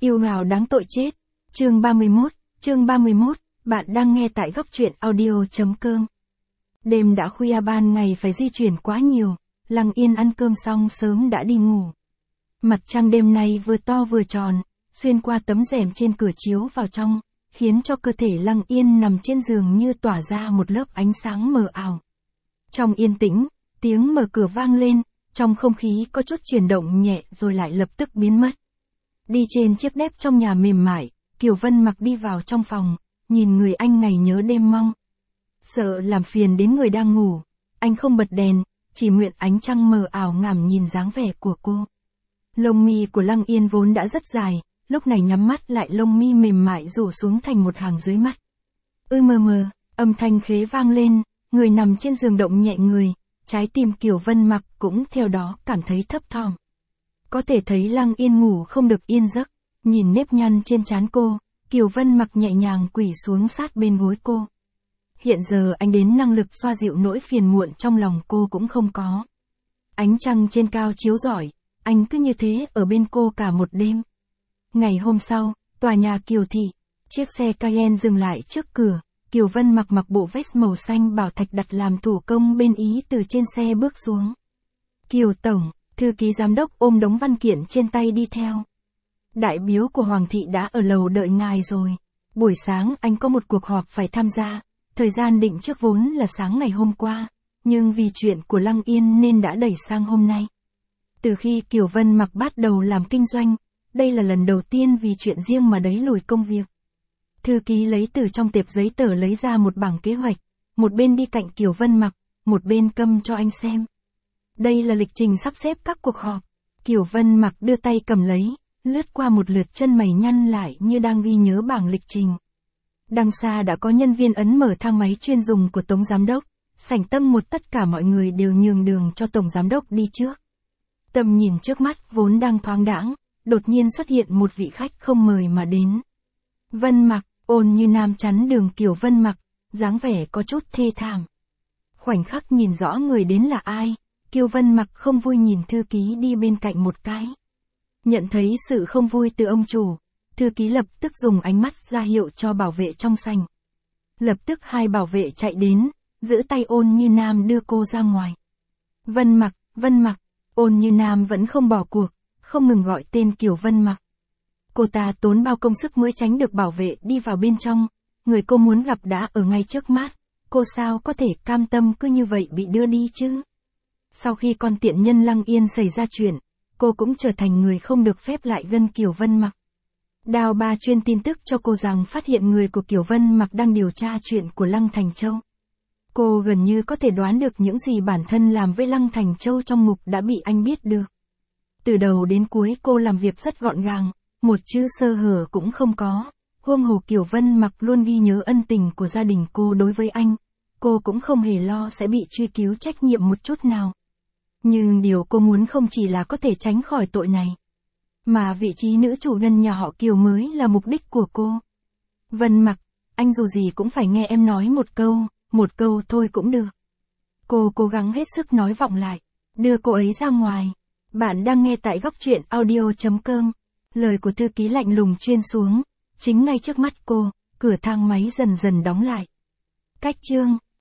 Yêu nào đáng tội chết. Chương 31, bạn đang nghe tại góc truyện audio.com. Đêm đã khuya, ban ngày phải di chuyển quá nhiều, Lăng Yên ăn cơm xong sớm đã đi ngủ. Mặt trăng đêm nay vừa to vừa tròn, xuyên qua tấm rèm trên cửa chiếu vào trong, khiến cho cơ thể Lăng Yên nằm trên giường như tỏa ra một lớp ánh sáng mờ ảo. Trong yên tĩnh, tiếng mở cửa vang lên, trong không khí có chút chuyển động nhẹ rồi lại lập tức biến mất. Đi trên chiếc dép trong nhà mềm mại, Kiều Vân Mặc đi vào trong phòng, nhìn người anh ngày nhớ đêm mong. Sợ làm phiền đến người đang ngủ, anh không bật đèn, chỉ mượn ánh trăng mờ ảo ngảm nhìn dáng vẻ của cô. Lông mi của Lăng Yên vốn đã rất dài, lúc này nhắm mắt lại lông mi mềm mại rủ xuống thành một hàng dưới mắt. Mờ, âm thanh khế vang lên, người nằm trên giường động nhẹ người, trái tim Kiều Vân Mặc cũng theo đó cảm thấy thấp thỏm. Có thể thấy Lăng Yên ngủ không được yên giấc, nhìn nếp nhăn trên trán cô, Kiều Vân Mặc nhẹ nhàng quỳ xuống sát bên gối cô. Hiện giờ anh đến năng lực xoa dịu nỗi phiền muộn trong lòng cô cũng không có. Ánh trăng trên cao chiếu rọi, anh cứ như thế ở bên cô cả một đêm. Ngày hôm sau, tòa nhà Kiều Thị, chiếc xe Cayenne dừng lại trước cửa, Kiều Vân Mặc mặc bộ vest màu xanh bảo thạch đặt làm thủ công bên Ý từ trên xe bước xuống. Kiều Tổng, thư ký giám đốc ôm đống văn kiện trên tay đi theo. Đại biếu của Hoàng thị đã ở lầu đợi ngài rồi. Buổi sáng anh có một cuộc họp phải tham gia, thời gian định trước vốn là sáng ngày hôm qua, nhưng vì chuyện của Lăng Yên nên đã đẩy sang hôm nay. Từ khi Kiều Vân Mặc bắt đầu làm kinh doanh, đây là lần đầu tiên vì chuyện riêng mà đẩy lùi công việc. Thư ký lấy từ trong tệp giấy tờ lấy ra một bảng kế hoạch, một bên đi cạnh Kiều Vân Mặc, một bên cầm cho anh xem. Đây là lịch trình sắp xếp các cuộc họp. Kiều Vân Mặc đưa tay cầm lấy, lướt qua một lượt, chân mày nhăn lại như đang ghi nhớ bảng lịch trình. Đằng xa đã có nhân viên ấn mở thang máy chuyên dùng của Tổng Giám đốc, sảnh tầng 1 tất cả mọi người đều nhường đường cho Tổng Giám đốc đi trước. Tầm nhìn trước mắt vốn đang thoáng đãng, đột nhiên xuất hiện một vị khách không mời mà đến. Vân Mặc, Ôn Như Nam chắn đường Kiều Vân Mặc, dáng vẻ có chút thê thảm. Khoảnh khắc nhìn rõ người đến là ai, Kiều Vân Mặc không vui nhìn thư ký đi bên cạnh một cái. Nhận thấy sự không vui từ ông chủ, thư ký lập tức dùng ánh mắt ra hiệu cho bảo vệ trong sảnh. Lập tức hai bảo vệ chạy đến, giữ tay Ôn Như Nam đưa cô ra ngoài. Vân Mặc, Ôn Như Nam vẫn không bỏ cuộc, không ngừng gọi tên Kiều Vân Mặc. Cô ta tốn bao công sức mới tránh được bảo vệ đi vào bên trong, người cô muốn gặp đã ở ngay trước mắt, cô sao có thể cam tâm cứ như vậy bị đưa đi chứ? Sau khi con tiện nhân Lăng Yên xảy ra chuyện, cô cũng trở thành người không được phép lại gần Kiều Vân Mặc. Đào Ba truyền tin tức cho cô rằng phát hiện người của Kiều Vân Mặc đang điều tra chuyện của Lăng Thành Châu. Cô gần như có thể đoán được những gì bản thân làm với Lăng Thành Châu trong ngục đã bị anh biết được. Từ đầu đến cuối cô làm việc rất gọn gàng, một chữ sơ hở cũng không có. Huống hồ Kiều Vân Mặc luôn ghi nhớ ân tình của gia đình cô đối với anh, cô cũng không hề lo sẽ bị truy cứu trách nhiệm một chút nào. Nhưng điều cô muốn không chỉ là có thể tránh khỏi tội này, mà vị trí nữ chủ nhân nhà họ Kiều mới là mục đích của cô. Vân Mặc, anh dù gì cũng phải nghe em nói một câu thôi cũng được. Cô cố gắng hết sức nói vọng lại, đưa cô ấy ra ngoài. Bạn đang nghe tại góc truyện audio.com. Lời của thư ký lạnh lùng chuyên xuống, chính ngay trước mắt cô, cửa thang máy dần dần đóng lại. Cách chương